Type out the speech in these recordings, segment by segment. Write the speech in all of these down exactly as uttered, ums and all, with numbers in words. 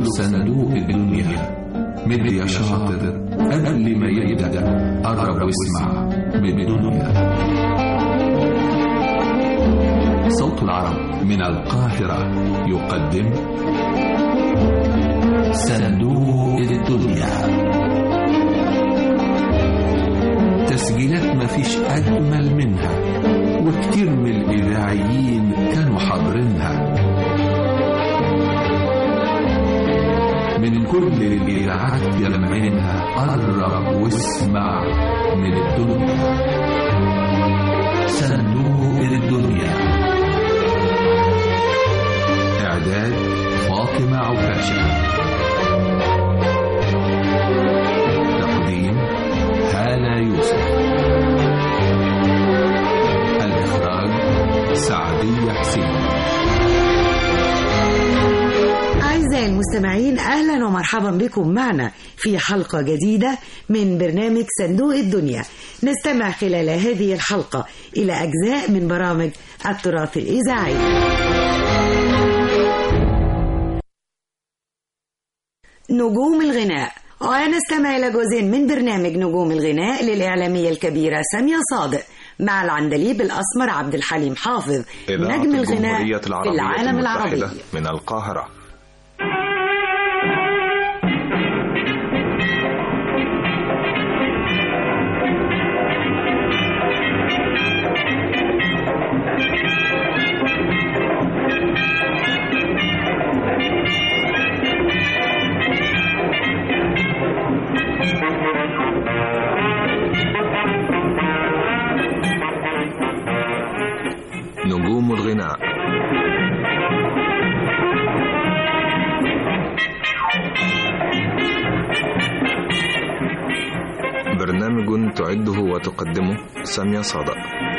صندوق الدنيا. مد يا شاطر قبل ما يبدأ، قرب واسمع من الدنيا. صوت العرب من القاهرة يقدم صندوق الدنيا. تسجيلات ما فيش أجمل منها، وكتير من الإذاعيين كانوا حاضرينها من كل الإذاعات يلمعينها. قرب واسمع من الدنيا. صندوق الدنيا. إعداد فاطمة عكاشة. تقديم هالة يوسف. الإخراج سعدية حسين. أعزائي المستمعين، أهلا ومرحبا بكم معنا في حلقة جديدة من برنامج صندوق الدنيا. نستمع خلال هذه الحلقة إلى أجزاء من برامج التراث الإذاعي. نجوم الغناء، ونستمع إلى جزء من برنامج نجوم الغناء للإعلامية الكبيرة سامية صادق مع العندليب الأسمر عبد الحليم حافظ، نجم الغناء في العالم العربي. من القاهرة. نجوم الغناء. برنامج تعده وتقدمه سامية صادق.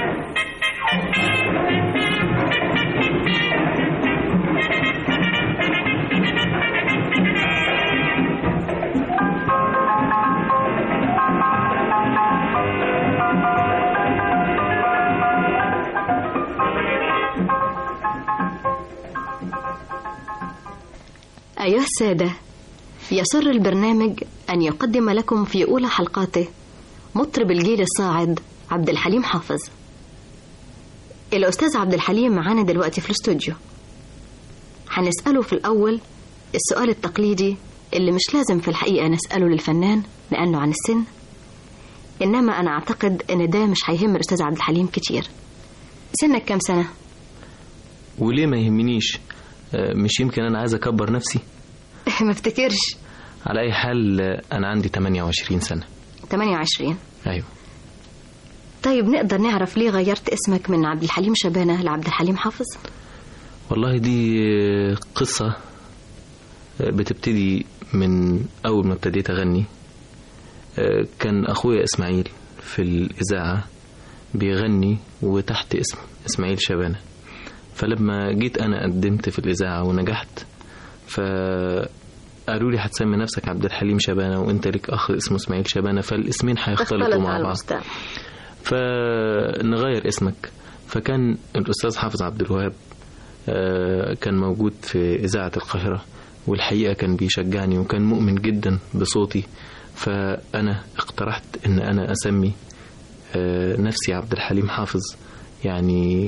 أيها السادة، يسر البرنامج أن يقدم لكم في أولى حلقاته مطرب الجيل الصاعد عبد الحليم حافظ. الأستاذ عبد الحليم معانا دلوقتي في الاستوديو. هنسأله في الأول السؤال التقليدي اللي مش لازم في الحقيقة نسأله للفنان لأنه عن السن، إنما أنا أعتقد إن ده مش هيهم الأستاذ عبد الحليم كتير. سنك كام سنة؟ وليه ما يهمنيش؟ مش يمكن أنا عايز أكبر نفسي؟ ما افتكرش. على أي حال أنا عندي ثمانية وعشرين سنة. ثمانية وعشرين؟ أيوة. طيب نقدر نعرف ليه غيرت اسمك من عبد الحليم شبانة لعبد الحليم حافظ؟ والله دي قصة بتبتدي من أول ما ابتديت أغني. كان أخويا إسماعيل في الإذاعة بيغني وتحت اسم إسماعيل شبانة، فلما جيت أنا قدمت في الإذاعة ونجحت فقالوا لي هتسمي نفسك عبد الحليم شبانة وانت لك أخ اسمه إسماعيل شبانة، فالاسمين هيختلطوا مع بعض، فنغير اسمك. فكان الأستاذ حافظ عبد الوهاب كان موجود في إذاعة القاهرة، والحقيقة كان بيشجعني وكان مؤمن جدا بصوتي، فأنا اقترحت إن أنا أسمي نفسي عبد الحليم حافظ، يعني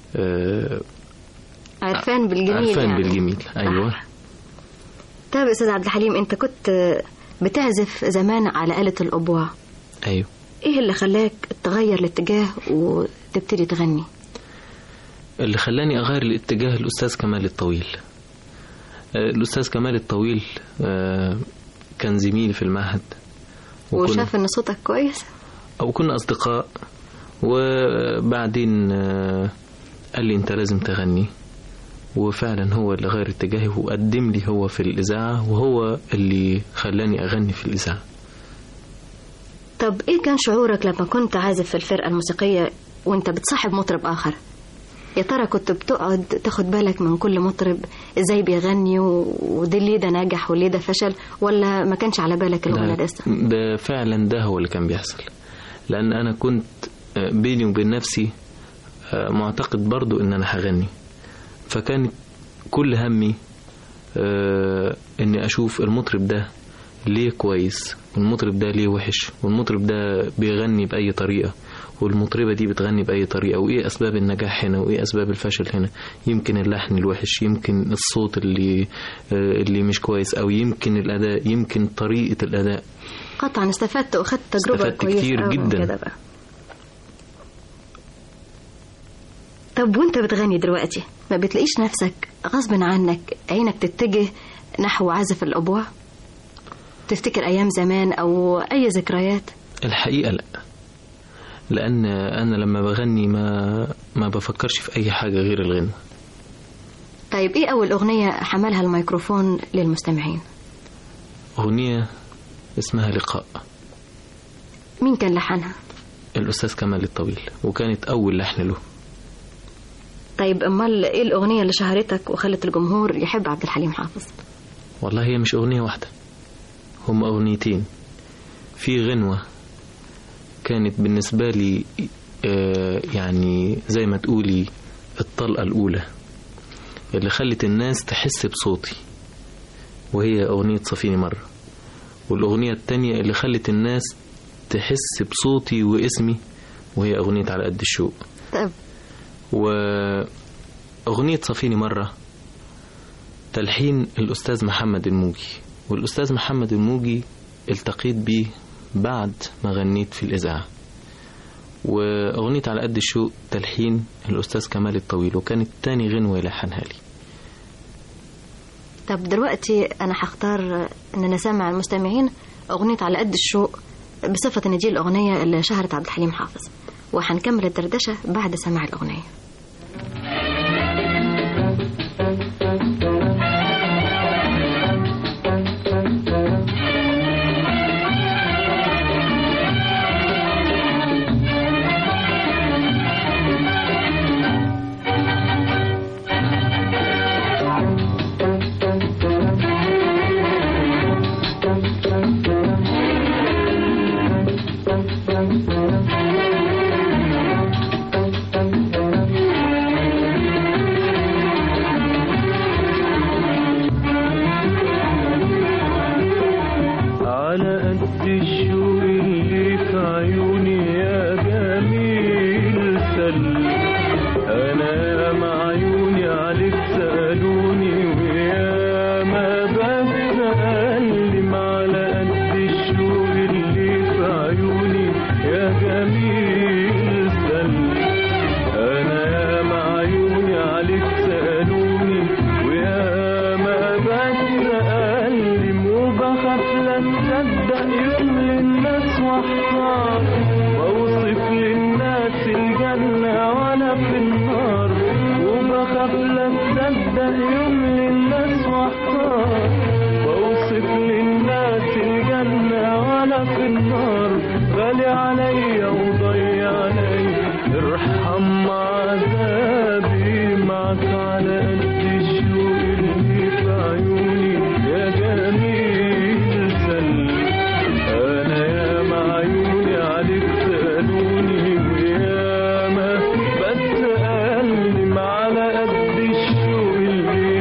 عرفان بالجميل. عرفان يعني. بالجميل، أيوة. طيب أستاذ عبد الحليم، أنت كنت بتعزف زمان على آلة الأبوع. أيوة. إيه اللي خلاك تغير الاتجاه وتبتدي تغني؟ اللي خلاني أغير الاتجاه الأستاذ كمال الطويل. الأستاذ كمال الطويل كان زميلي في المعهد، وشاف إن صوتك كويس، أو كنا أصدقاء، وبعدين قال لي أنت لازم تغني، وفعلا هو اللي غير اتجاهي وقدم لي هو في الإذاعة، وهو اللي خلاني أغني في الإذاعة. طب إيه كان شعورك لما كنت عازف في الفرقة الموسيقية وانت بتصاحب مطرب آخر؟ يا ترى كنت بتقعد تاخد بالك من كل مطرب ازاي بيغني ودي ليه ده ناجح وليه ده فشل، ولا ما كانش على بالك الأغنى ده؟ ده فعلا ده هو اللي كان بيحصل، لأن أنا كنت بيني وبين نفسي معتقد برضو إن أنا هغني، فكان كل همي آه اني اشوف المطرب ده ليه كويس والمطرب ده ليه وحش، والمطرب ده بيغني بأي طريقة والمطربة دي بتغني بأي طريقة، وإيه أسباب النجاح هنا وإيه أسباب الفشل هنا. يمكن اللحن الوحش، يمكن الصوت اللي اللي مش كويس، أو يمكن الأداء، يمكن طريقة الأداء. قطعا استفدت وأخذت تجربة كويسة كتير جدا كده بقى. طب وانت بتغني دلوقتي ما بتلاقيش نفسك غصب عنك عينك تتجه نحو عزف الأبوع؟ تفتكر أيام زمان أو أي ذكريات؟ الحقيقة لا، لأن أنا لما بغني ما ما بفكرش في أي حاجة غير الغنى. طيب إيه أول أغنية حملها الميكروفون للمستمعين؟ أغنية اسمها لقاء. مين كان لحنها؟ الأستاذ كمال الطويل، وكانت أول لحن له. طيب أمال إيه الأغنية اللي شهرتك وخلت الجمهور يحب عبد الحليم حافظ؟ والله هي مش أغنية واحدة، هم أغنيتين. في غنوة كانت بالنسبة لي آه يعني زي ما تقولي الطلقة الأولى اللي خلت الناس تحس بصوتي، وهي أغنية صفيني مرة. والأغنية التانية اللي خلت الناس تحس بصوتي واسمي وهي أغنية على قد الشوق. طيب. وأغنية صفيني مرة تلحين الأستاذ محمد الموجي، والأستاذ محمد الموجي التقيت بيه بعد ما غنيت في الإذاعة. وأغنية على قد الشوق تلحين الأستاذ كمال الطويل، وكانت تاني غنوة يلحنها لي. طب دلوقتي أنا هختار أن نسمع المستمعين أغنية على قد الشوق بصفة أن دي الأغنية اللي شهرت عبد الحليم حافظ، وهنكمل الدردشة بعد سماع الأغنية. على قد الشوق اللي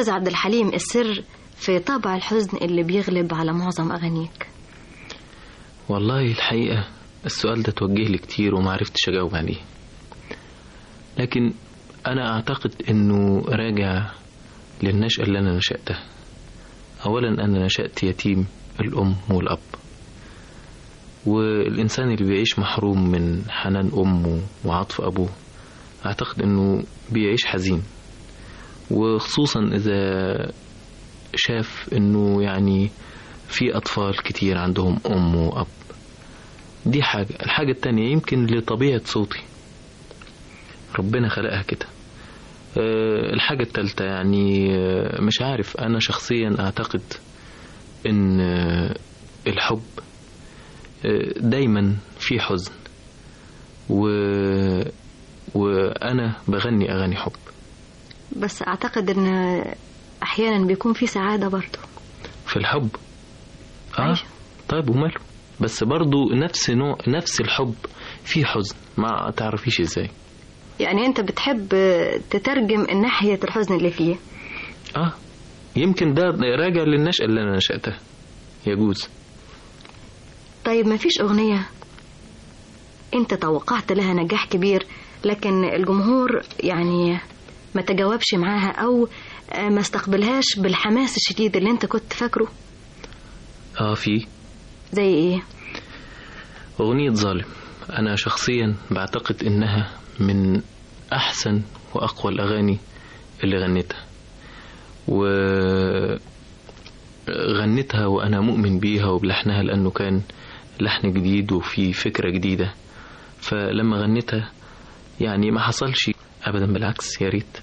أستاذ عبد الحليم السر في طابع الحزن اللي بيغلب على معظم أغانيك؟ والله الحقيقة السؤال ده توجه لي كتير وما عرفتش أجاوب عليه، لكن أنا أعتقد أنه راجع للنشأة اللي أنا نشأتها. أولا أنا نشأت يتيم الأم والأب، والإنسان اللي بيعيش محروم من حنان أمه وعطف أبوه أعتقد أنه بيعيش حزين، وخصوصا إذا شاف أنه يعني في أطفال كتير عندهم أم وأب. دي حاجة. الحاجة التانية يمكن لطبيعة صوتي، ربنا خلقها كده. الحاجة التالتة يعني مش عارف، أنا شخصيا أعتقد أن الحب دايما في حزن، و... وأنا بغني أغاني حب. بس أعتقد أن أحيانا بيكون في سعادة برضو في الحب. آه عايشة. طيب وماله، بس برضو نفس نوع نفس الحب في حزن، ما تعرفيش إزاي. يعني أنت بتحب تترجم ناحية الحزن اللي فيه. آه يمكن ده راجع للنشأة اللي أنا نشأتها، يجوز. طيب ما فيش أغنية أنت توقعت لها نجاح كبير لكن الجمهور يعني ما تجاوبش معاها أو ما استقبلهاش بالحماس الشديد اللي أنت كنت فاكره؟ آه في. زي إيه؟ أغنية ظالم. أنا شخصيا بعتقد إنها من أحسن وأقوى الأغاني اللي غنيتها، وغنيتها وأنا مؤمن بيها وبلحنها، لأنه كان لحن جديد وفي فكرة جديدة. فلما غنيتها يعني ما حصلش أبدا، بالعكس يا ريت.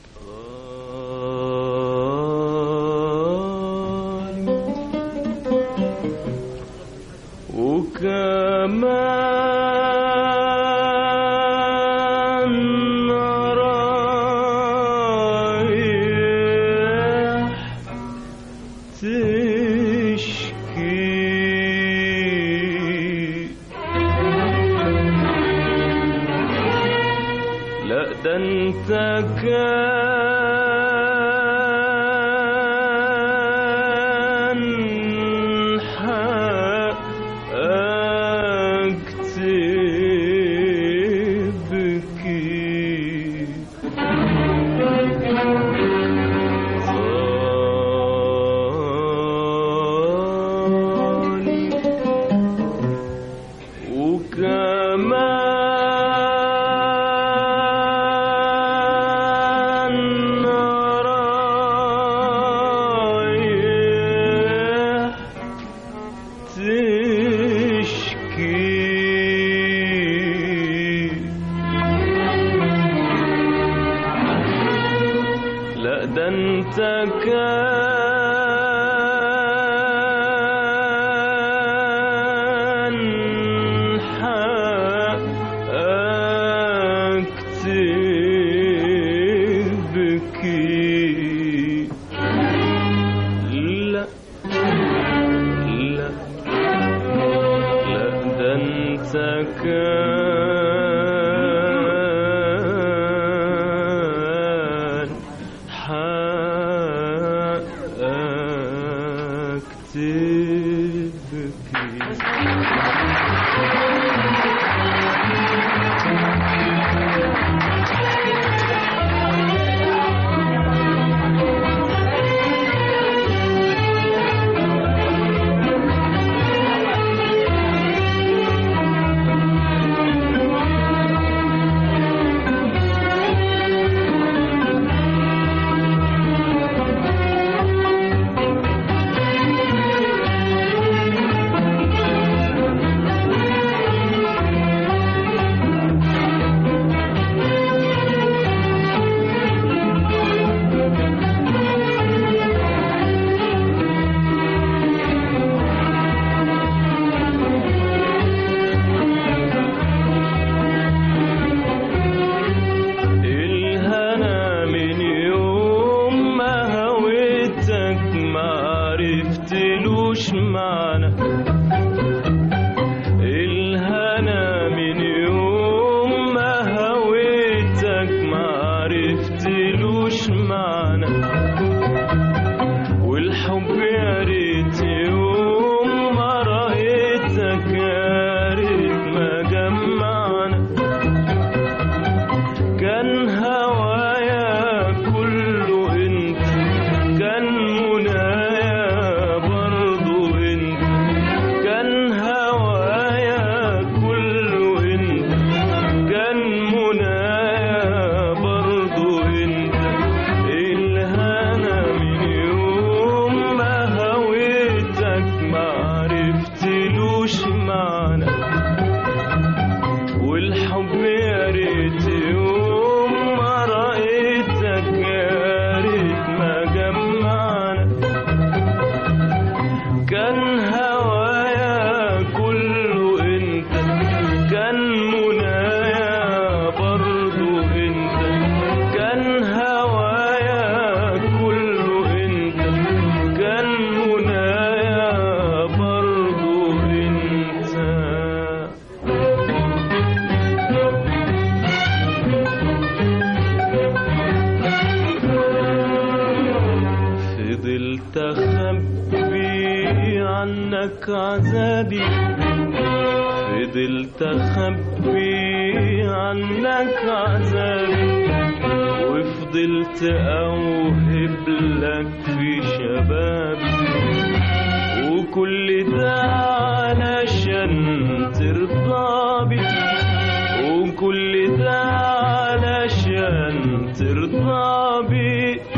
عرفتلوش معنى فضلت أخبي عنك عذابي، فضلت أخبي عنك عذابي، وفضلت أوهب لك في شبابي، وكل ده علشان ترضى بي، وكل ده علشان ترضى بي،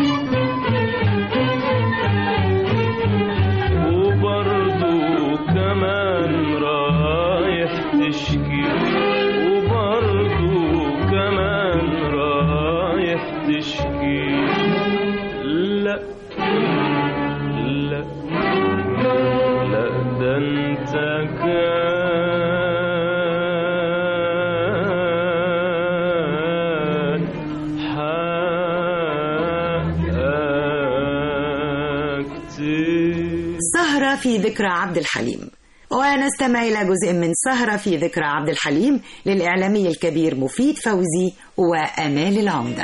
وبرضو كمان رايح تشكي، وبرضو كمان رايح تشكي. لا لا لا ده انت كان حقك تي. سهرة في ذكرى عبد الحليم، ونستمع إلى جزء من سهرة في ذكرى عبد الحليم للإعلامي الكبير مفيد فوزي وأمال العمدة.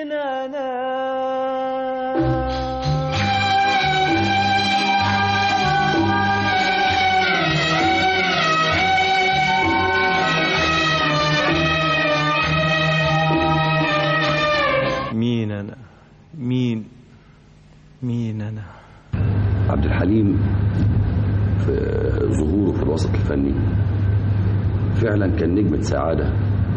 مين أنا؟ مين مين أنا؟ عبد الحليم في ظهوره في الوسط الفني فعلا كان نجمة سعادة،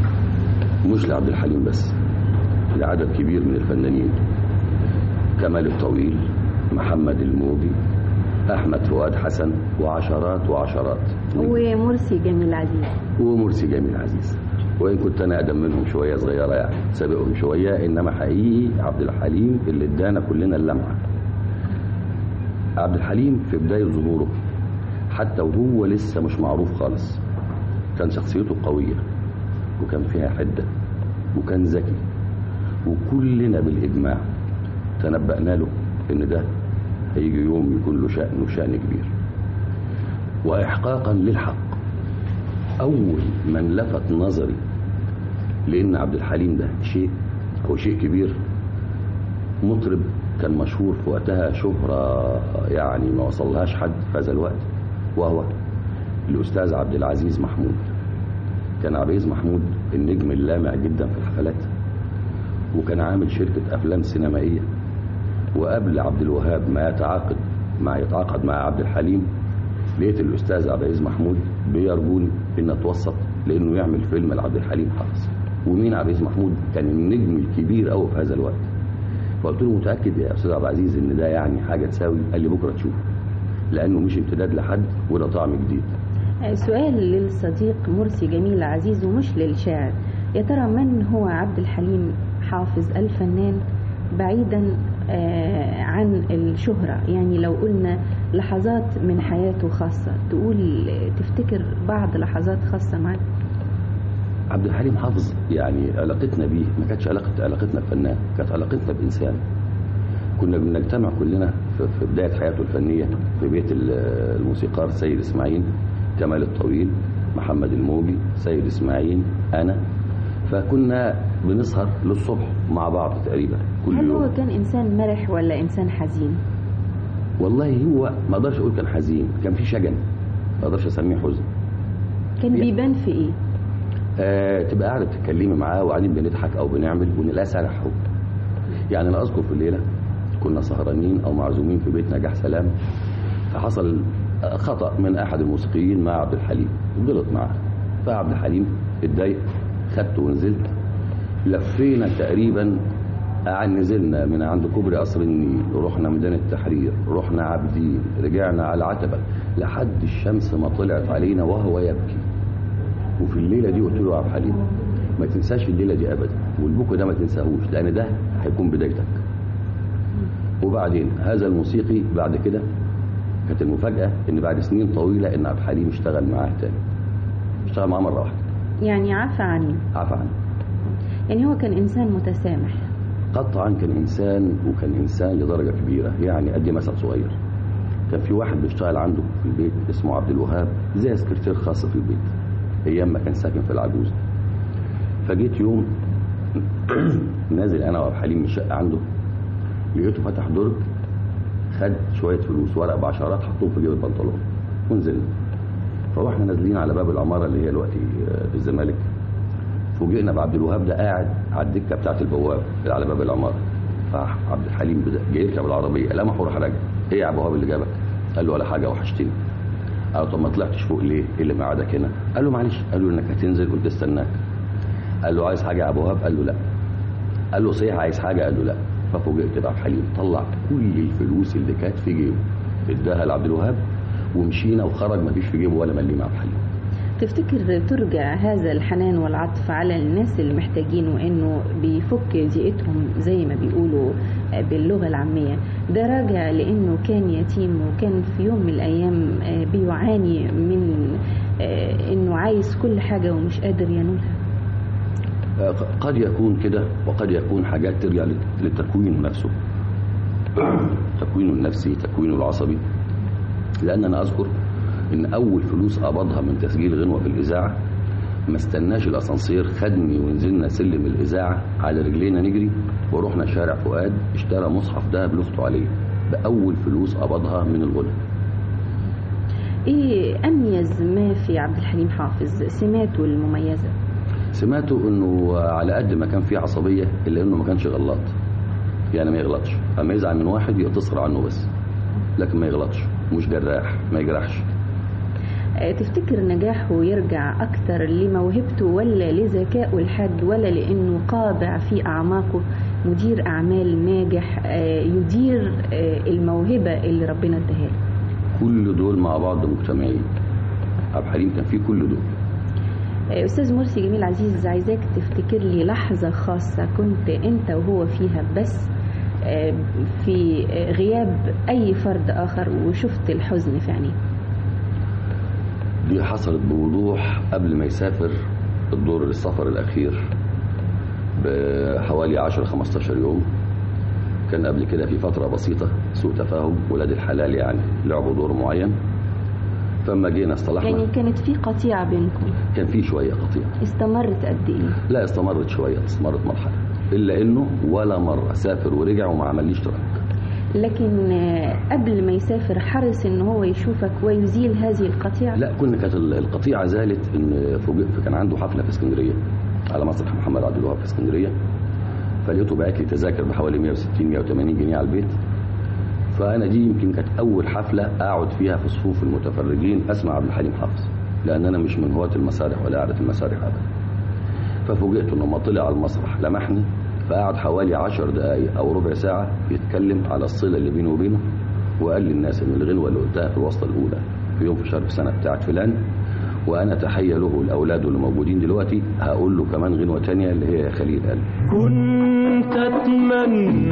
مش لعبد الحليم بس، لعدد كبير من الفنانين: كمال الطويل، محمد الموجي، أحمد فؤاد حسن، وعشرات وعشرات، ومرسي جميل عزيز ومرسي جميل عزيز وإن كنت أنا أقدم منهم شوية صغيرة، يعني سابقهم شوية، إنما حقيقي عبد الحليم اللي ادانا كلنا اللمعة. عبد الحليم في بداية ظهوره حتى وهو لسه مش معروف خالص كان شخصيته قوية، وكان فيها حدة، وكان ذكي، وكلنا بالإجماع تنبأنا له إن ده هيجي يوم يكون له شأن وشأن كبير. وإحقاقا للحق، أول من لفت نظري لأن عبد الحليم ده شيء هو شيء كبير، مطرب كان مشهور في وقتها شهرة يعني ما وصلهاش حد في هذا الوقت، وهو الأستاذ عبد العزيز محمود. كان عبد العزيز محمود النجم اللامع جدا في الحفلات، وكان عامل شركة أفلام سينمائية، وقبل عبد الوهاب ما يتعاقد مع يتعاقد مع عبد الحليم لقيت الأستاذ عبد العزيز محمود بيرجوني إن أتوسط لأنه يعمل فيلم لعبد الحليم حافظ. ومين عبد العزيز محمود؟ كان النجم الكبير قوي في هذا الوقت. فقلت له متأكد يا أستاذ عبد العزيز إن ده يعني حاجة تساوي؟ قال لي بكرة تشوف، لأنه مش امتداد لحد ولا طعم جديد. سؤال للصديق مرسي جميل عزيز ومش للشاعر، يا ترى من هو عبد الحليم حافظ الفنان بعيدا عن الشهرة؟ يعني لو قلنا لحظات من حياته خاصة، تقول تفتكر بعض لحظات خاصة معك؟ عبد الحليم حافظ يعني علاقتنا بيه ما كانتش علاقة علاقتنا بفنان، كانت علاقتنا بإنسان. كنا بنجتمع كلنا في بداية حياته الفنية في بيت الموسيقار سيد إسماعيل، كمال الطويل، محمد الموجي، سيد إسماعيل، أنا. فكنا بنسهر للصبح مع بعض تقريبا كل هل يوم. هو كان إنسان مرح ولا إنسان حزين؟ والله هو ما اقدرش اقول كان حزين، كان في شجن، ما اقدرش اسميه حزن. كان بيبان في ايه؟ آه تبقى قاعده بتتكلمي معاه وقاعدين بنضحك او بنعمل ونلاقي سارح حب. يعني انا اذكر في الليله كنا سهرانين او معزومين في بيت نجاح سلام، فحصل خطا من احد الموسيقيين مع عبد الحليم، غلط معاه، فعبد الحليم اتضايق، خدته ونزلت، لفينا تقريبا عن نزلنا من عند كوبري قصر النيل، رحنا ميدان التحرير، رحنا عابدين، رجعنا على العتبة لحد الشمس ما طلعت علينا وهو يبكي. وفي الليلة دي قلت له يا عبد الحليم ما تنساش الليلة دي أبدا، والبكو ده ما تنساهوش لأن ده هيكون بدايتك. وبعدين هذا الموسيقي بعد كده كانت المفاجأة إن بعد سنين طويلة إن عبد الحليم اشتغل معاه تاني، اشتغل معاه مرة واحدة. يعني عفى عنه؟ عفى عنه. يعني هو كان إنسان متسامح؟ قطعا كان إنسان، وكان إنسان لدرجة كبيرة. يعني أدي مثل صغير، كان في واحد بيشتغل عنده في البيت اسمه عبد الوهاب، زي سكرتير خاص في البيت أيام ما كان ساكن في العجوز. فجيت يوم نازل أنا وعبد الحليم من الشقة عنده، لقيته فتح درج خد شويه فلوس ورق بعشرات حطوه في جيب البنطلون ونزلنا. فواحنا نازلين على باب العماره اللي هي دلوقتي في الزمالك، فوجئنا بعبد الوهاب ده قاعد على الدكه بتاعه البواب اللي على باب العماره. فعبد الحليم جاي يركب العربيه لمحه وراح راجع. ايه يا عبد الوهاب اللي جابك؟ قال له ولا حاجه وحشتني. قال له طب ما طلعتش فوق ليه؟ ايه اللي مقعدك هنا؟ قال له معلش. قال له انك هتنزل كنت استناك. قال له عايز حاجه يا ابو وهاب؟ قال له لا. قال له صحيح عايز حاجه؟ قال له لا. ففوجئت بعبد الحليم طلع كل الفلوس اللي كانت في جيبه اداها لعبد الوهاب ومشينا وخرج ما فيش في جيبه ولا مليم عبد الحليم. تفتكر ترجع هذا الحنان والعطف على الناس اللي محتاجين وانه بيفك ضيقتهم زي ما بيقولوا باللغه العاميه، ده راجع لانه كان يتيم وكان في يوم من الايام بيعاني من انه عايز كل حاجه ومش قادر ينولها؟ قد يكون كده وقد يكون حاجات ترجع للتكوين نفسه، تكوينه النفسي، تكوينه العصبي. لان انا اذكر ان اول فلوس قبضها من تسجيل غنوه في الاذاعه ما استناش الاسانسير، خدني ونزلنا سلم الاذاعه على رجلينا نجري ورحنا شارع فؤاد اشترى مصحف دهب لاخته عليه باول فلوس قبضها من الغنى. ايه اميز ما في عبد الحليم حافظ، سماته المميزه؟ سماته انه على قد ما كان فيه عصبيه الا انه ما كانش غلط، يعني ما يغلطش، اما يزعل من واحد يقتصر عنه بس، لكن ما يغلطش، مش جراح، ما يجرحش. تفتكر نجاحه يرجع أكثر لموهبته ولا لذكائه الحاد ولا لأنه قابع في أعماقه مدير أعمال ناجح يدير الموهبة اللي ربنا اداها له؟ كل دول مع بعض مجتمعين. عبد الحليم كان فيه كل دول. أستاذ مرسي جميل عزيز، عايزاك تفتكر لي لحظة خاصة كنت أنت وهو فيها بس في غياب أي فرد آخر وشفت الحزن في عينيه. دي حصلت بوضوح قبل ما يسافر الدور السفر الأخير بحوالي عشرة خمستاشر يوم. كان قبل كده في فترة بسيطة سوء تفاهم، ولاد الحلال يعني لعبوا دور معين، فما جينا اصطلحنا. يعني كانت في قطيعة بينكم؟ كان في شوية قطيعة. استمرت قد إيه؟ لا استمرت شوية، استمرت مرحلة، إلا إنه ولا مرة سافر ورجع وما عمليش ترك. لكن قبل ما يسافر حرص ان هو يشوفك ويزيل هذه القطيعة؟ لا، كنا كانت القطيعة زالت ان فوجئت كان عنده حفلة في اسكندرية على مسرح محمد عبد الوهاب في اسكندرية، فلقيته باعت لي تذاكر بحوالي مية وستين مية وتمانين جنيه على البيت. فانا دي يمكن كانت اول حفلة اقعد فيها في صفوف المتفرجين اسمع عبد الحليم حافظ، لان انا مش من هواة المسارح ولا قعدة المسارح ابدا. ففوجئت انه لما طلع على المسرح لمحني، فقعد حوالي عشر دقايق او ربع ساعة يتكلم على الصلة اللي بينه وبينه، وقال للناس ان الغنوة اللي قلتها في الوصلة الاولى في يوم في شهر في سنة بتاعت فلان، وانا تحية له والاولاد اللي موجودين دلوقتي هقول له كمان غنوة تانية اللي هي يا خليل قلبي. كنت اتمنى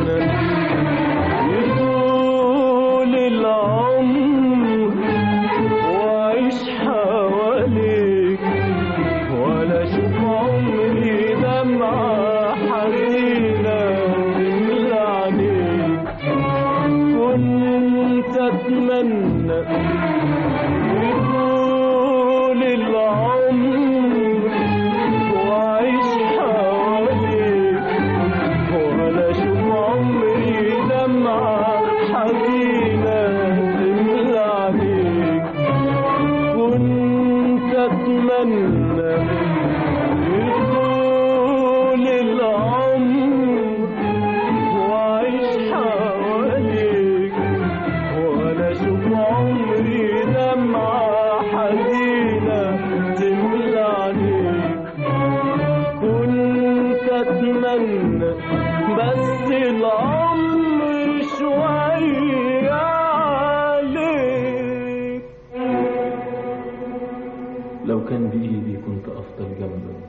يطول العمر واعيش حواليك ولا اشوف عمري دمعة حزينة تملى عينيك. كنت اتمنى يطول العمر واعيش حواليك ولا اشوف عمري دمعة حزينة تملى عينيك. كنت اتمنى يطول العمر واعيش حواليك ولا اشوف عمري دمعة حزينة تملى عينيك. كنت اتمنى بس العمر شوية عليك. لو كان بإيدي كنت أفضل جنبك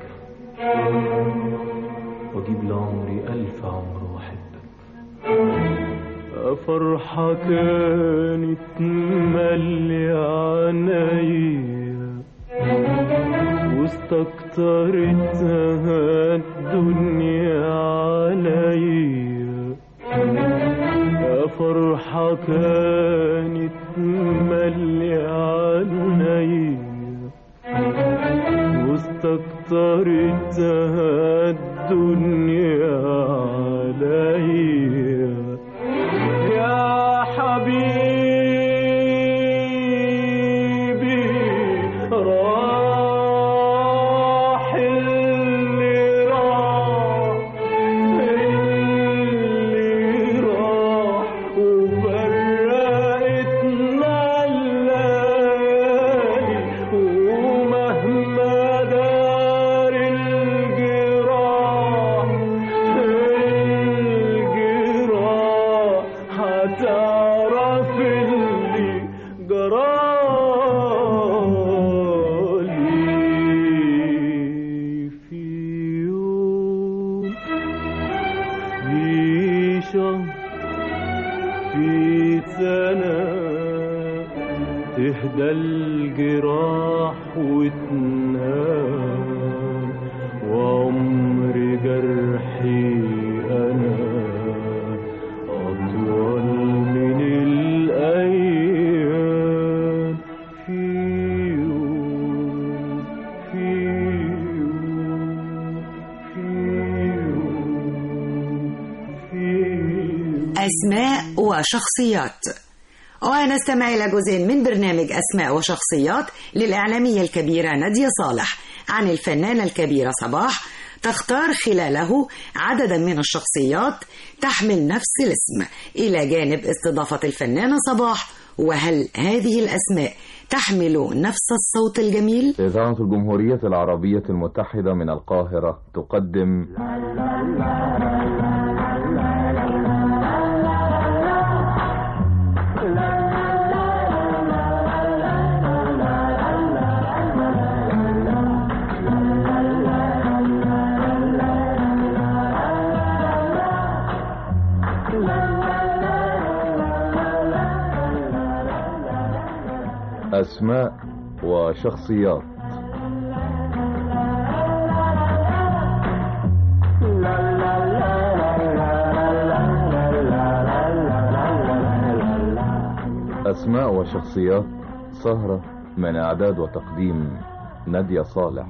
وأجيب لعمري ألف عمر وأحبك. فرحة كانت مالية عينيا واستكترتها الدنيا عليا. فرحة كانت مالية عينيا واستكترتها الدنيا عليا. يا حبيبي تهدى الجراح وتنام وعمر جرحي أنا أطول من الأيام في يوم في يوم في يوم في يوم. أسماء وشخصيات. ونستمع إلى جزء من برنامج أسماء وشخصيات للإعلامية الكبيرة نادية صالح عن الفنانة الكبيرة صباح، تختار خلاله عددا من الشخصيات تحمل نفس الاسم إلى جانب استضافة الفنانة صباح. وهل هذه الأسماء تحمل نفس الصوت الجميل؟ إذاعة الجمهورية العربية المتحدة من القاهرة تقدم أسماء وشخصيات. أسماء وشخصيات سهرة من إعداد وتقديم نادية صالح.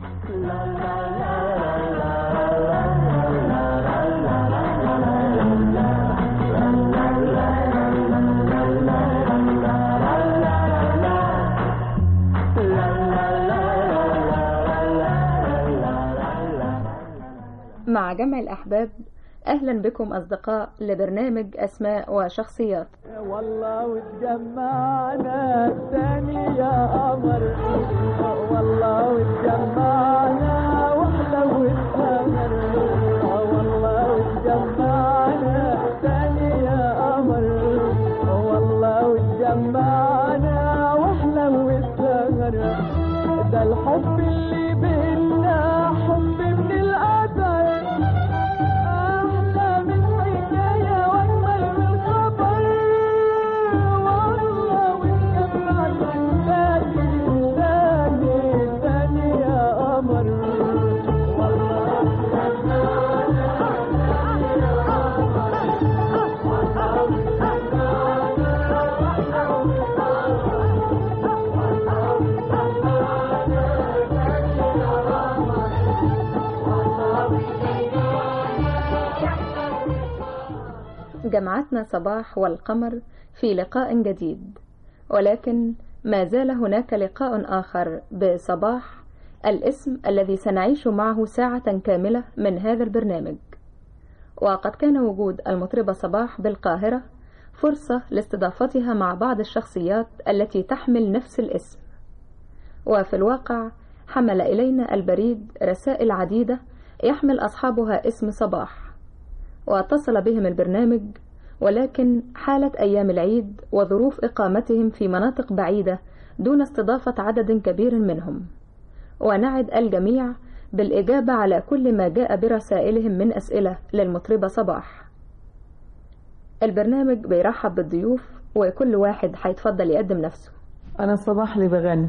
مع جمع الأحباب، أهلا بكم أصدقاء لبرنامج أسماء وشخصيات. والله وتجمعنا الثاني يا قمر، والله وتجمعنا واحلى والسهر، والله وتجمعنا الثاني يا قمر، والله وتجمعنا واحلى والسهر. ده الحب اللي بينا حب من القدر، أحلى من حكاية وأجمل من خبر، والله وتجمعنا تاني تاني تاني يا قمر، والله وتجمعنا تاني يا قمر، والله جمعتنا صباح والقمر في لقاء جديد، ولكن ما زال هناك لقاء آخر بصباح، الاسم الذي سنعيش معه ساعة كاملة من هذا البرنامج. وقد كان وجود المطربة صباح بالقاهرة فرصة لاستضافتها مع بعض الشخصيات التي تحمل نفس الاسم، وفي الواقع حمل إلينا البريد رسائل عديدة يحمل أصحابها اسم صباح، واتصل بهم البرنامج، ولكن حالت أيام العيد وظروف إقامتهم في مناطق بعيدة دون استضافة عدد كبير منهم، ونعد الجميع بالإجابة على كل ما جاء برسائلهم من أسئلة للمطربة صباح. البرنامج بيرحب بالضيوف، وكل واحد هيتفضل يقدم نفسه. أنا صباح اللي بغني.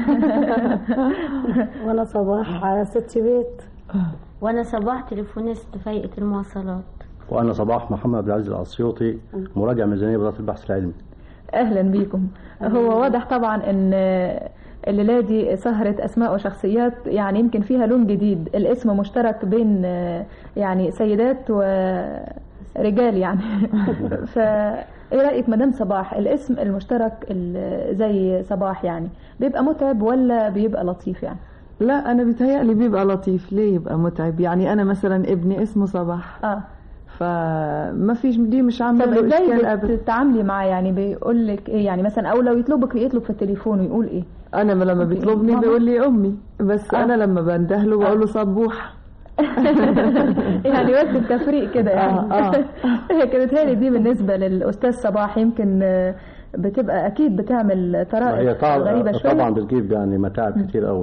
وأنا صباح ست بيت. وأنا صباح تليفونيست في هيئة المواصلات. وأنا صباح محمد عبد العزيز العصيوطي، مراجع ميزانية وزارة البحث العلمي. أهلا بيكم. هو واضح طبعا أن الليلة دي سهرة أسماء وشخصيات، يعني يمكن فيها لون جديد، الاسم مشترك بين يعني سيدات ورجال يعني. فإيه رأيك مدام صباح، الاسم المشترك زي صباح يعني بيبقى متعب ولا بيبقى لطيف يعني؟ لا، أنا بيتهيألي بيبقى لطيف. ليه يبقى متعب؟ يعني أنا مثلا ابني اسمه صباح، اه فما فيش، دي مش عامله له اشكال ابدا. بتتعاملي معاه يعني بيقول لك ايه يعني؟ مثلا او لو يطلبك يطلب في التليفون ويقول ايه؟ انا لما بيطلبني بيقول لي امي، بس آه. انا لما بنده له بقول له صبوح. يعني بس التفريق كده يعني. اه اه كانت هي دي بالنسبه للاستاذ صباح، يمكن بتبقى اكيد بتعمل طرائف غريبه شويه. طبعا بتجيب يعني متاعب كتير قوي.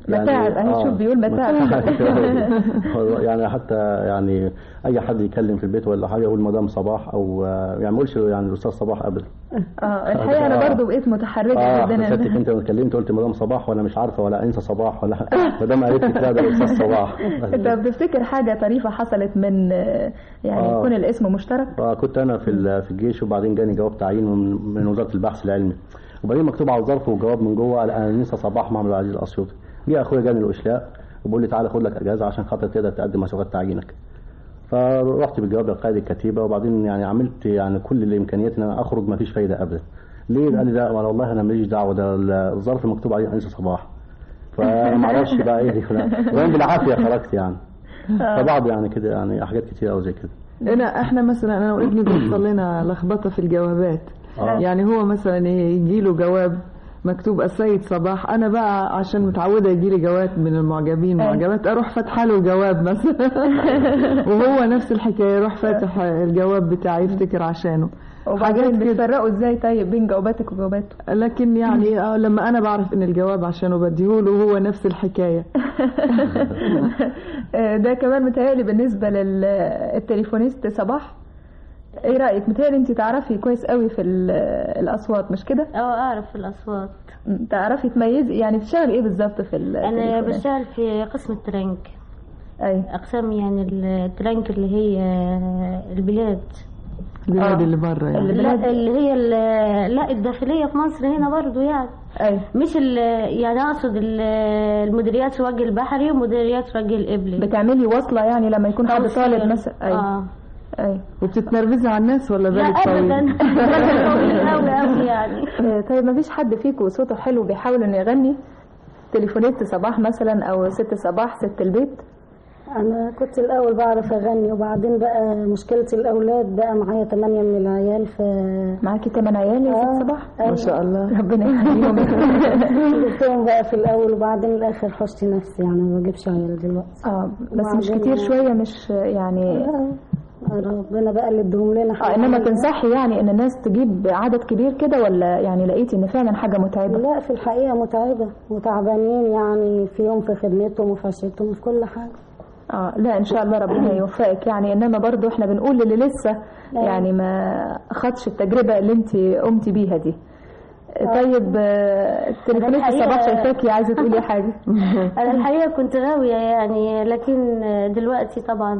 متاعب اهي. شوف بيقول متاعب. يعني حتى يعني اي حد يكلم في البيت ولا حاجه يقول مدام صباح او يعني ما يقولش يعني الاستاذ صباح ابدا. اه الحقيقه انا برضو بقيت متحرجه آه جدا. حسيتك انت لما اتكلمت قلت مدام صباح وانا مش عارفه ولا انسى صباح ولا مدام قالت لي كده ده الاستاذ صباح. انت بتفتكر حاجه طريفه حصلت من يعني آه. يكون الاسم مشترك؟ اه كنت انا في في الجيش وبعدين جاني جواب تعيين من, من وزاره البحث العلمي وبعدين مكتوب على الظرف وجواب من جوه انا انسى صباح محمد العزيز الاسيوطي. جه اخويا جاني الاشلاء وبقول لي تعالى خد لك اجازه عشان خاطر تقدر تقدم مسؤوليات تعيينك. فرحت بالجواب لقائد الكتيبه وبعدين يعني عملت يعني كل الامكانيات ان انا اخرج ما فيش فايده ابدا. ليه؟ قال لي لا والله انا ماليش دعوه ده الظرف مكتوب عليه انسى صباح. فانا ما اعرفش بقى ايه دي وين بالعافيه خرجت يعني. فبعض يعني كده يعني حاجات كتير قوي زي كده. هنا احنا مثلا انا وابني بيحصل لنا لخبطه في الجوابات. آه. يعني هو مثلا يجي له جواب مكتوب السيد صباح، انا بقى عشان متعوده يجي لي جواب من المعجبين معجبات اروح فاتحه له الجواب مثلا وهو نفس الحكايه يروح فاتح الجواب بتاعي يفتكر عشانه. وبعدين بتفرقوا ازاي طيب بين جواباتك وجواباته؟ لكن يعني اه لما انا بعرف ان الجواب عشانه بديهوله وهو نفس الحكايه. ده كمان متهيألي بالنسبه للتليفونيست صباح. ايه رايك؟ متهيألي انت تعرفي كويس قوي في الاصوات مش كده؟ اه اعرف في الاصوات. تعرفي تميزي يعني بتشتغلي ايه بالظبط في انا بشتغل في قسم الترنك. اي اقسام يعني الترنك اللي هي البلاد البلاد اللي بره يعني. لا اللي هي لا الداخليه في مصر هنا برضو يعني. أي. مش يعني اقصد المديريات الوجه البحري ومديريات الوجه القبلي. بتعملي وصله يعني لما يكون حد طالب مثلا. أي. اه اي. وبتتنرفزي على الناس ولا بالك طويل؟ لا ابدا قوي قوي يعني. طيب ما فيش حد فيكم صوته حلو بيحاول انه يغني؟ تليفونات صباح مثلا او ست صباح ست البيت؟ انا كنت الاول بعرف اغني وبعدين بقى مشكله الاولاد بقى معايا ثمانية من العيال. ف معاكي ثمان عيال يا ست صباح؟ ما شاء الله ربنا يخليهم. جبتهم بقى في الاول وبعدين الاخر حشت نفسي يعني ما بجيبش عيال دلوقتي. اه بس مش كتير شويه مش يعني ربنا بقى اللي ادهم لنا. اه انما تنصحي يعني ان الناس تجيب عدد كبير كده ولا يعني لقيتي ان فعلا حاجه متعبه؟ لا في الحقيقه متعبه وتعبانين يعني فيهم في خدمتهم وفي عشرتهم وفي كل حاجه. اه لا ان شاء الله ربنا يوفقك يعني. انما برضو احنا بنقول للي لسه يعني ما خدش التجربه اللي انت قمتي بيها دي. طيب تليفونات الصباح شايفاكي عايزه تقولي حاجه؟ انا الحقيقه كنت غاويه يعني لكن دلوقتي طبعا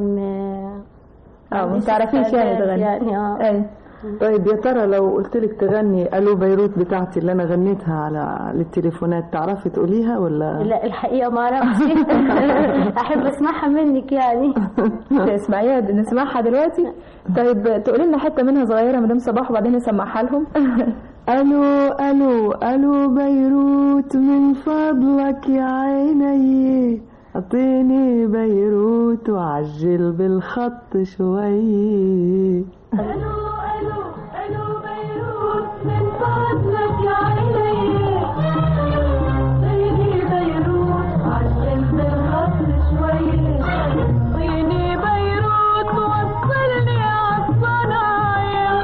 اه ما تعرفيش يعني تغني يعني. اه اي. طيب يا ترى لو قلت لك تغني الو بيروت بتاعتي اللي انا غنيتها على التليفونات تعرفي تقوليها ولا؟ لا الحقيقه ما اعرفش. احب اسمعها منك يعني. تسمعيها نسمعها دلوقتي؟ طيب تقولي لنا حته منها صغيره مدام صباح وبعدين نسمعها لهم. الو الو الو بيروت من فضلك يا عيني اعطيني بيروت وعجل بالخط شوي. الو الو الو بيروت من فضلك يا عيني اعطيني بيروت وعجل بالخط شوي. اعطيني بيروت ووصلني عالصنايع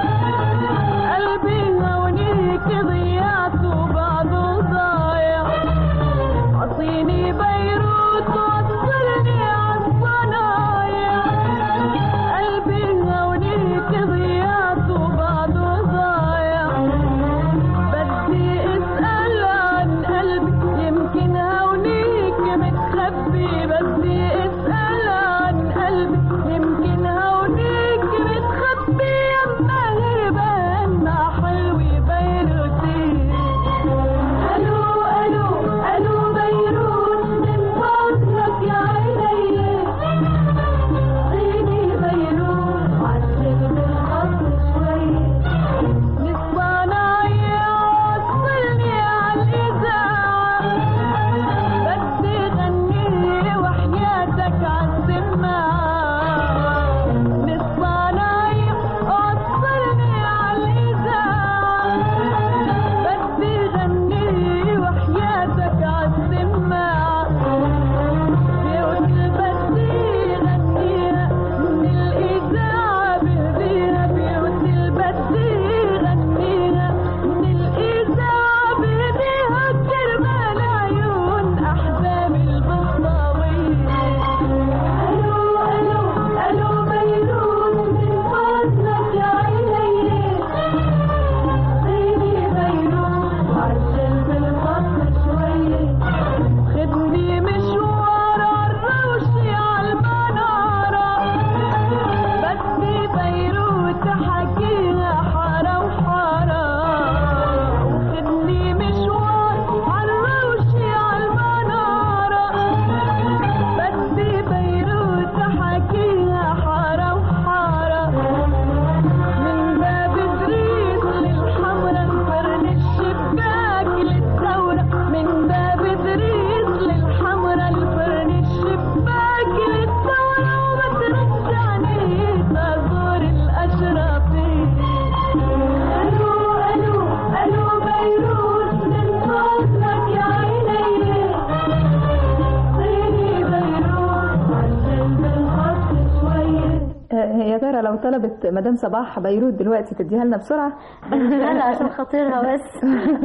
قلبي هونيك ضيعت وبعضه ضايع. اعطيني بيروت ووصلني عالصنايع قلبي هونيك ضيعت طلبت مدام صباح بيروت دلوقتي تديها لنا بسرعة؟ لا عشان خاطرها بس.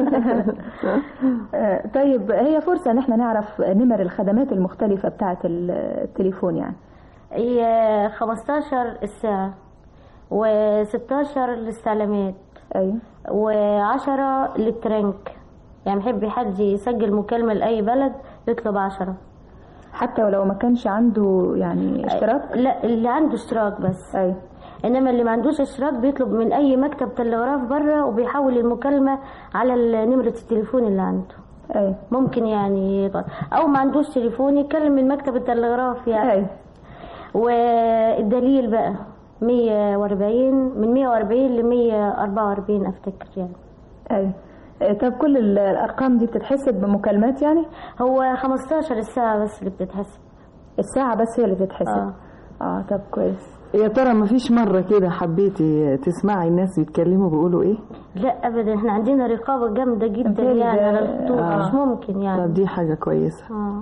طيب هي فرصة ان احنا نعرف نمر الخدمات المختلفة بتاعة التليفون يعني. هي خمستاشر الساعة وستاشر للسلامات. ايوه. وعشرة للترنك، يعني محب حد يسجل مكالمة لأي بلد يطلب عشرة. حتى ولو ما كانش عنده يعني اشتراك؟ لا اللي عنده اشتراك بس. ايوه. انما اللي ما عندوش اشتراك بيطلب من اي مكتب تلغراف بره وبيحول المكالمة على نمرة التليفون اللي عنده. ايوه. ممكن يعني او ما عندوش تليفون يكلم من مكتب التلغراف يعني. ايوه. والدليل بقى مية واربعين، من مية واربعين ل مية واربعة واربعين افتكر يعني. ايوه. طب كل الارقام دي بتتحسب بمكالمات يعني؟ هو خمستاشر الساعة بس اللي بتتحسب. الساعة بس هي اللي بتتحسب. اه, آه طب كويس. يا ترى ما فيش مرة كده حبيتي تسمعي الناس بيتكلموا بيقولوا ايه؟ لا ابدا، احنا عندنا رقابة جامدة جدا يعني على الخطوط. آه. مش ممكن يعني. طب دي حاجة كويسة. اه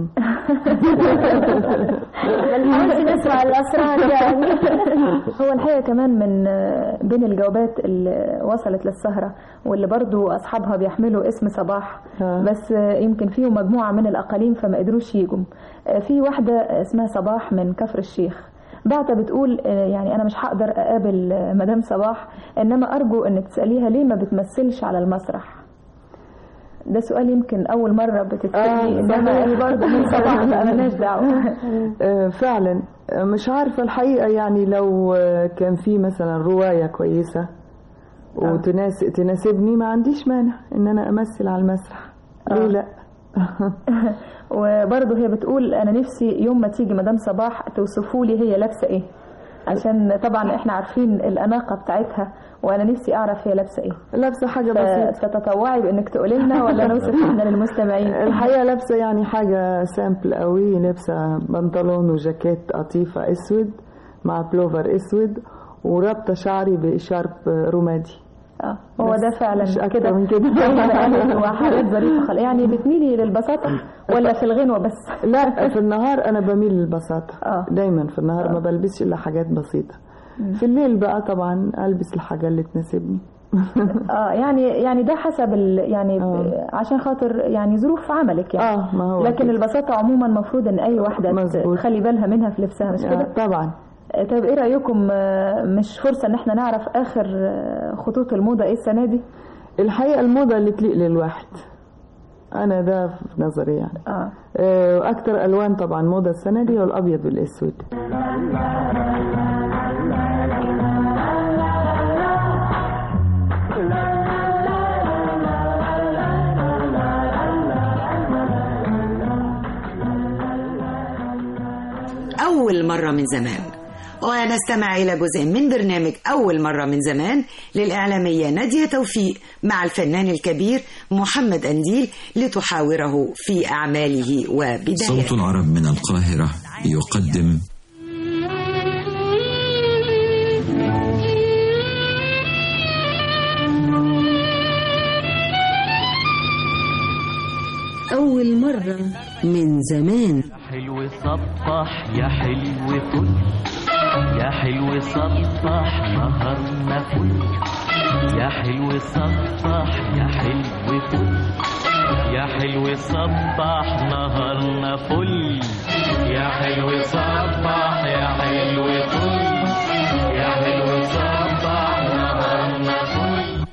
ما نحاولش نسمع الاسرار يعني. هو الحقيقة كمان من بين الجوابات اللي وصلت للسهرة واللي برضو اصحابها بيحملوا اسم صباح، آه. بس يمكن فيهم مجموعة من الاقاليم فما قدروش يجوا. في واحدة اسمها صباح من كفر الشيخ بعتها بتقول يعني أنا مش هقدر أقابل مدام صباح، إنما أرجو إنك تسأليها ليه ما بتمثلش على المسرح. ده سؤال يمكن أول مرة بتتسألي. إنما أنا برضه من صباح بقى مالناش دعوة. فعلا مش عارفة الحقيقة، يعني لو كان في مثلا رواية كويسة وتناسب تناسبني ما عنديش مانع إن أنا أمثل على المسرح. ليه لا؟ وبرضه هي بتقول انا نفسي يوم ما تيجي مدام صباح توصفوا لي هي لابسه ايه، عشان طبعا احنا عارفين الاناقه بتاعتها وانا نفسي اعرف هي لابسه ايه. لابسه حاجه بسيطه. فتتطوعي بانك تقولي لنا ولا نوصف احنا للمستمعين؟ الحقيقه لابسه يعني حاجه سامبل قوي، لابسه بنطلون وجاكيت قطيفه اسود مع بلوفر اسود ورابطه شعري بشارب رمادي. اه هو ده فعلا كده من كده. وحاجات ظريفه خالص. يعني بتميلي للبساطه ولا في الغنوه بس؟ لا في النهار انا بميل للبساطه. آه. دايما في النهار آه. ما بلبسش الا حاجات بسيطه. م. في الليل بقى طبعا البس الحاجه اللي تناسبني. اه يعني يعني ده حسب يعني آه. عشان خاطر يعني ظروف عملك يعني. اه ما هو لكن كده. البساطه عموما المفروض ان اي واحده مزبوط. تخلي بالها منها في لبسها، مش كده؟ آه طبعا. طيب ايه رأيكم مش فرصة ان احنا نعرف اخر خطوط الموضة ايه السنة دي؟ الحقيقة الموضة اللي تليق للواحد، انا ده في نظري يعني. اه اكتر الوان طبعا موضة السنة دي هو الابيض والاسود. أول مرة من زمان، ونستمع إلى جزء من برنامج أول مرة من زمان للإعلامية نادية توفيق مع الفنان الكبير محمد أنديل لتحاوره في أعماله وبدايته. صوت العرب من القاهرة يقدم أول مرة من زمان. حلو صبح يا حلو فل، يا حلو صبح نهارنا فل، يا حلو صبح يا حلو فل، يا حلو صبح نهارنا فل، يا حلو صبح يا حلو فل، يا حلو صبح نهارنا فل.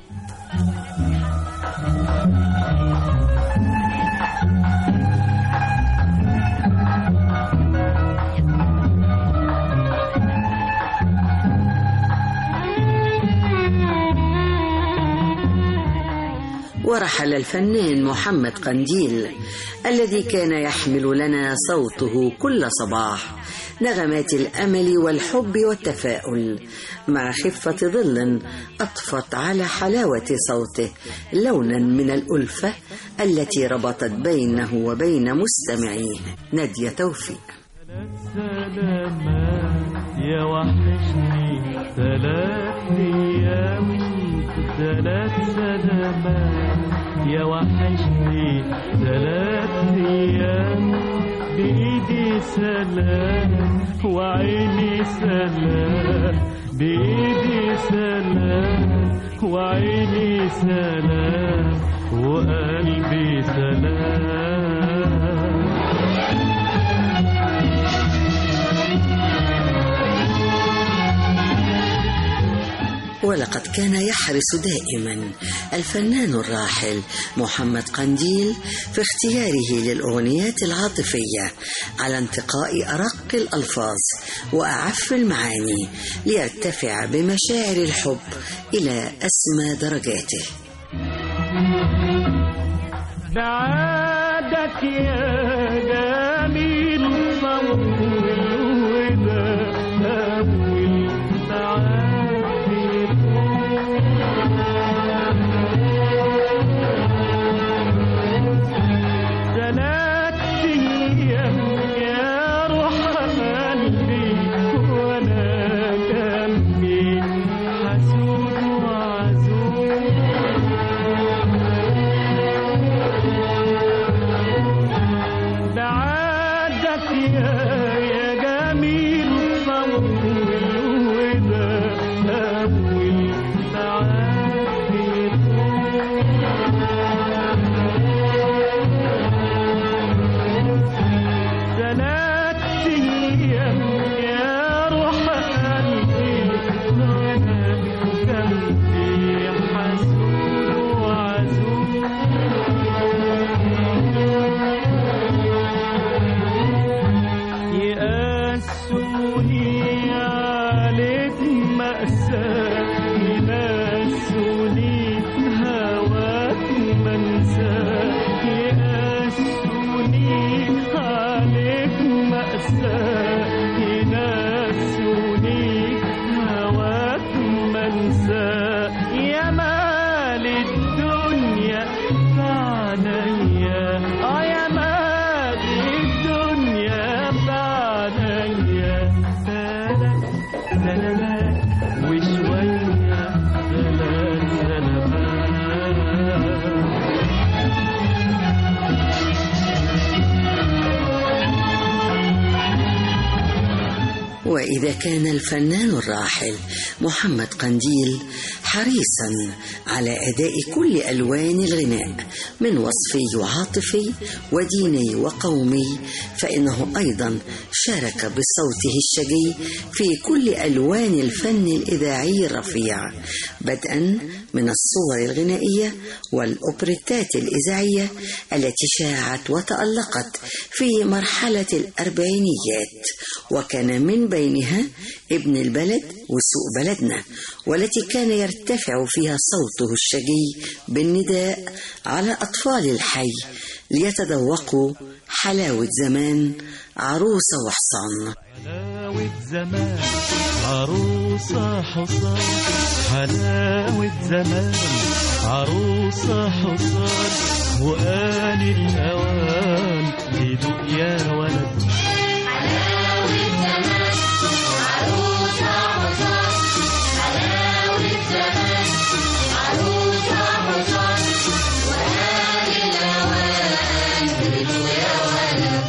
ورحل الفنان محمد قنديل الذي كان يحمل لنا صوته كل صباح نغمات الأمل والحب والتفاؤل، مع خفة ظل أطفت على حلاوة صوته لونا من الألفة التي ربطت بينه وبين مستمعيه. نادية توفيق. سلامات يا وحشني ثلاث أيام، ثلاث سلامات يا وحشني ثلاث أيام، بإيدي سلام وعيني سلام بإيدي سلام وعيني سلام وقلبي سلام. ولقد كان يحرص دائما الفنان الراحل محمد قنديل في اختياره للأغنيات العاطفية على انتقاء أرق الألفاظ وأعف المعاني ليرتفع بمشاعر الحب إلى أسمى درجاته. بعادك يا جميل طول وده أول سعادة ثلاث أيام يا روح قلبي وأنا جنبي حسود وعزوز بعادك يا يا جميل طول وده أول سعادة ثلاث أيام يا روح قلبي وأنا جنبي حسود وعزوز يقاسوني عليك مأساة ينسوني هواك منساه يقاسوني عليك مأساة ينسوني هواك منساه يا مال الدنيا بعديا اه يا مال الدنيا بعديا سلام سلامات وشوية سلام سلامات. وإذا كان الفنان الراحل محمد قنديل حريصا على أداء كل ألوان الغناء من وصفي وعاطفي وديني وقومي، فإنه أيضا شارك بصوته الشجي في كل ألوان الفن الإذاعي الرفيع، بدءا من الصور الغنائية والأوبريتات الإذاعية التي شاعت وتألقت في مرحلة الأربعينيات، وكان من بينها ابن البلد وسوق بلدنا، والتي كان يرتفع فيها صوته الشجي بالنداء على أطفال الحي ليتذوقوا حلاوة زمان عروسة وحصان. حلاوة زمان عروسة حصان حلاوة زمان عروسة حصان وآن الأوان يدوق يا ولد. حلاوة زمان عروسة حصان حلاوة زمان عروسة حصان وآن الأوان يدوق يا ولد.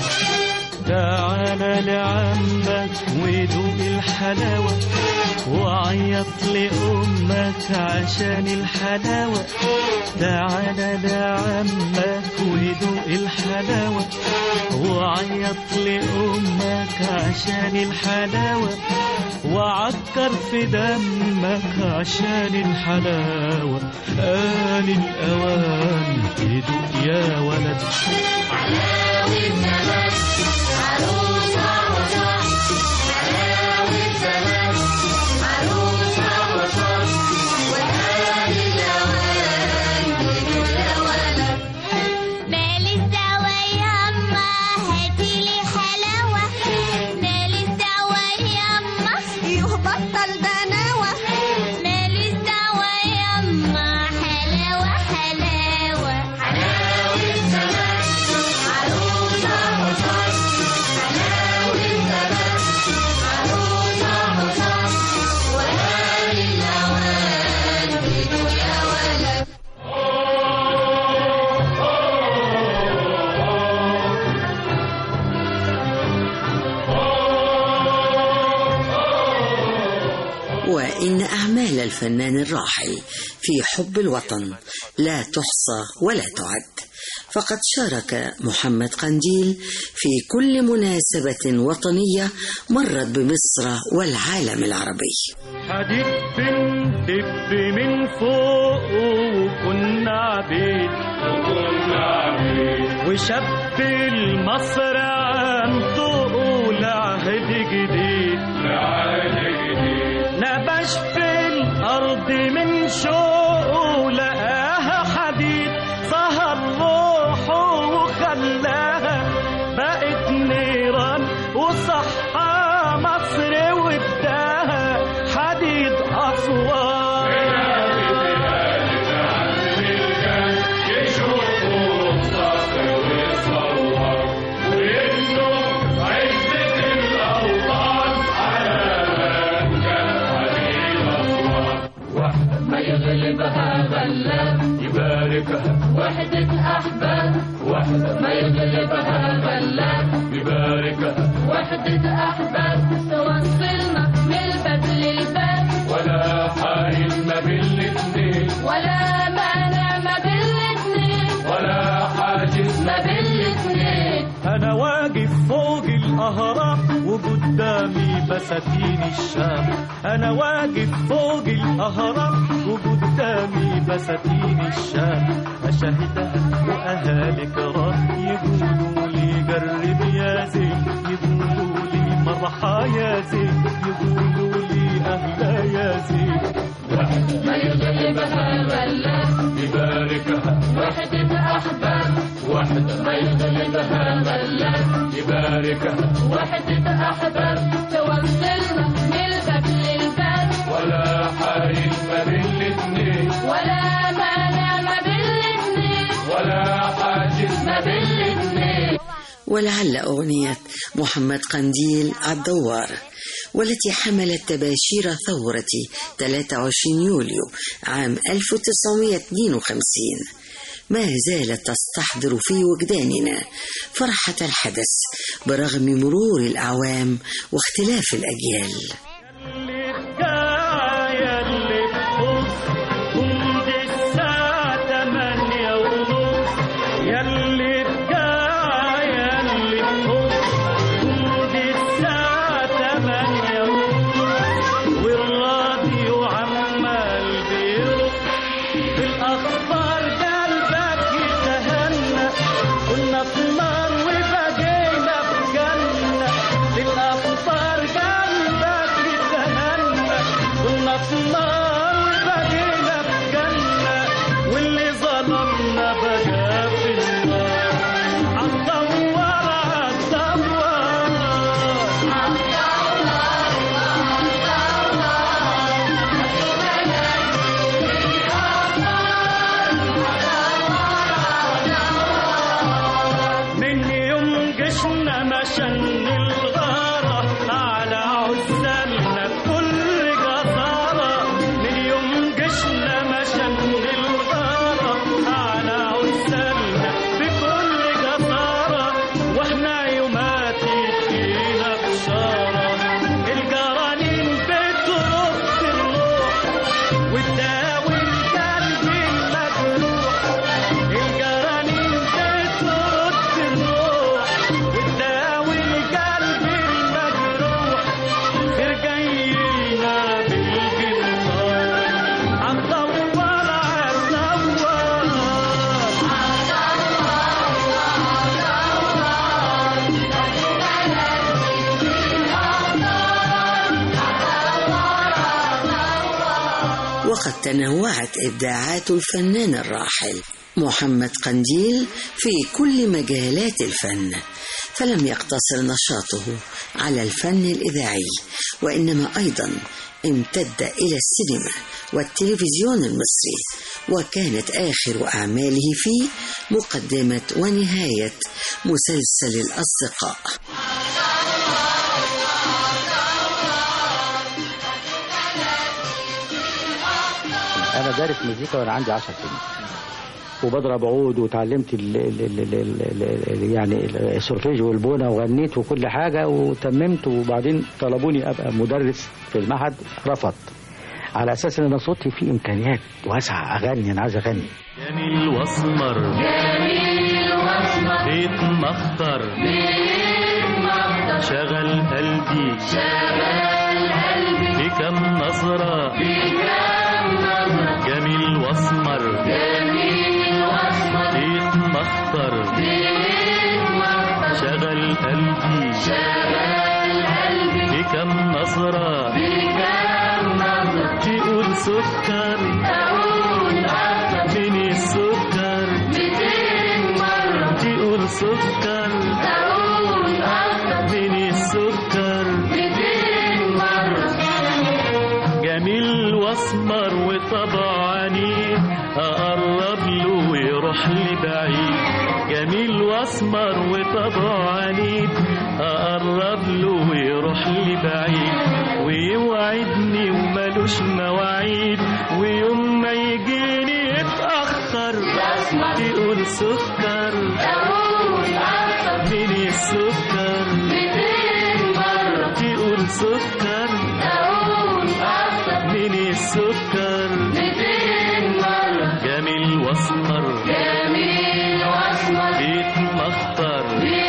تعالى لعمك ودوق الحلاوة وعيط لأمك عشان الحلاوة. تعالى لعمك ودوق الحلاوة وعيط لأمك عشان الحلاوة وعكر في دمك عشان الحلاوة. آن الأوان يدوق يا ولد. حلاوة زمان عروسة حصان حلاوة زمان عروسة حصان وآن الأوان يدوق يا ولد. مال الدواء ياما هاتيلي حلاوة مال الدواء ياما يهبطل بناوة مال الدواء ياما حلاوة حلاوة. حلاوة زمان عروسة حصان حلاوة زمان عروسة حصان وآن الأوان يدوق يا ولد. رحلة الفنان الراحل في حب الوطن لا تحصى ولا تعد، فقد شارك محمد قنديل في كل مناسبة وطنية مرت بمصر والعالم العربي. حديد بندب من فوق وكنا عبيد وكنا عبيد وشاب المصر عم طول لعهد جديد لعهد جديد نبش في الأرض من شوق لقاها حديد صهر روحه وخلاها بقت نيران وصحى مصر واداها حديد أسوار. يغلبها غلاب يباركها وحدة أحباب وحدة ما يغلبها غلاب يباركها وحدة أحباب توصلنا من الباب للباب ولا حايل ما بين الاتنين ولا مانع ما بين الاتنين ولا حاجز ما بين الاتنين. أنا واقف فوق الأهرام وقدامي بساتين الشام أنا واقف فوق الأهرام وقدامي بساتين الشام أشاهدها وأهالي كرام يقولوا لي قرب يا زين يقولوا لي مرحى يا زين يقولوا لي أهلا يا زين. وحدة ما يغلبها غلاب يباركها وحدة أحباب وحدة ما يغلبها غلاب يباركها وحدة أحباب توصلنا من الباب للباب ولا حايل ما بين الاتنين ولا مانع ما بين الاتنين ولا حاجز ما بين الاتنين. ولعل أغنية محمد قنديل الدوار والتي حملت تباشير ثورة ثلاثة وعشرين يوليو عام ألف وتسعمائة واثنين وخمسين ما زالت تستحضر في وجداننا فرحة الحدث برغم مرور الأعوام واختلاف الأجيال. وقد تنوعت إبداعات الفنان الراحل محمد قنديل في كل مجالات الفن، فلم يقتصر نشاطه على الفن الإذاعي وإنما أيضا امتد إلى السينما والتلفزيون المصري، وكانت آخر أعماله فيه مقدمة ونهاية مسلسل الأصدقاء. أنا دارس مزيكا وأنا عندي عشر سنين وبضرب عود وتعلمت ال ال ال ال ال يعني السولفيج والبونة وغنيت وكل حاجة وتممت، وبعدين طلبوني أبقى مدرس في المعهد رفض. على اساس ان انا صوتي فيه امكانيات واسعه اغني، انا عايز اغني. جميل واسمر جميل واسمر بيتمخطر بيتمخطر شغل قلبي شغل قلبي بكم نظرة بكم نظرة جميل واسمر جميل واسمر بيتمخطر بيتمخطر شغل قلبي شغل قلبي بكم نظرة بكم نظرة تقول سكر أقول أكتر من السكر ميتين مرة تقول سكر أقول أكتر من السكر ميتين مرة جميل واسمر وطبع عنيد أقرب له ويروح لي بعيد جميل واسمر وطبع عنيد أقرب له ويروح لي بعيد ويوعدني ومالوش مواعيد ويوم ما يجيني يتأخر تقول سكر أقول أكتر من السكر ميتين مرة تقول سكر أقول أكتر من السكر ميتين مرة جميل واسمر جميل واسمر بيتمخطر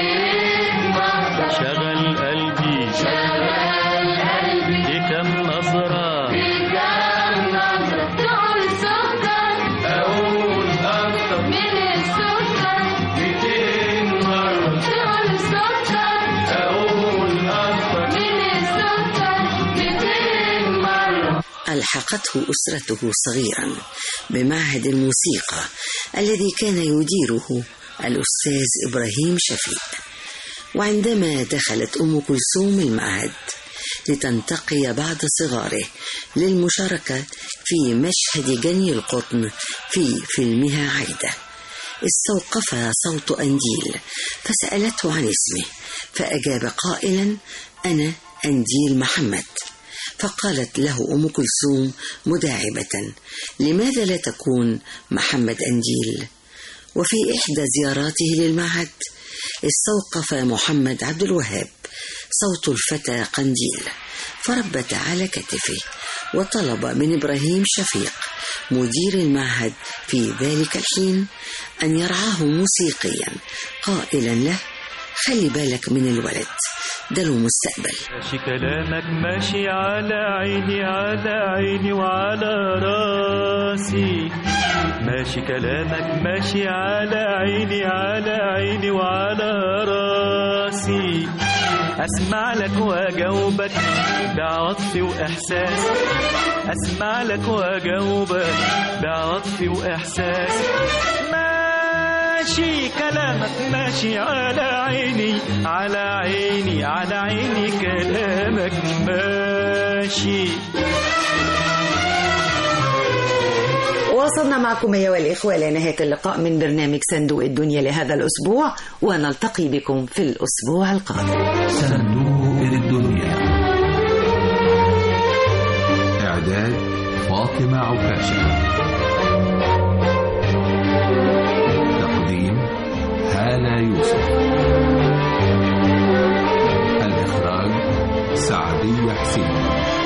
بيتمخطر شغل قلبي شغل قلبي بكم نظرة بكم نظرة تقول سكر أقول أكتر من السكر ميتين مرة تقول سكر أقول أكتر من السكر ميتين مرة. ألحقته أسرته صغيرا بمعهد الموسيقى الذي كان يديره الأستاذ إبراهيم شفيق، وعندما دخلت أم كلثوم المعهد لتنتقي بعض صغاره للمشاركة في مشهد جني القطن في فيلمها عايدة، استوقفها صوت أنديل فسألته عن اسمه فأجاب قائلا أنا أنديل محمد. فقالت له أم كلثوم مداعبة لماذا لا تكون محمد أنديل؟ وفي إحدى زياراته للمعهد استوقف محمد عبد الوهاب صوت الفتى قنديل فربت على كتفه وطلب من إبراهيم شفيق مدير المعهد في ذلك الحين أن يرعاه موسيقيا قائلا له خلي بالك من الولد ده له مستقبل. ماشي كلامك ماشي على عيني على عيني وعلى راسي ماشي كلامك ماشي على عيني على عيني وعلى راسي أسمع لك وأجاوبك بعطف وإحساس أسمع لك وأجاوبك بعطف وإحساس ماشي كلامك ماشي على عيني على عيني على عيني كلامك ماشي. وصلنا معكم أيها الإخوة لنهاية اللقاء من برنامج صندوق الدنيا لهذا الأسبوع، ونلتقي بكم في الأسبوع القادم. صندوق الدنيا، إعداد فاطمة عكاشة، تقديم هالة يوسف، الإخراج سعدية حسين.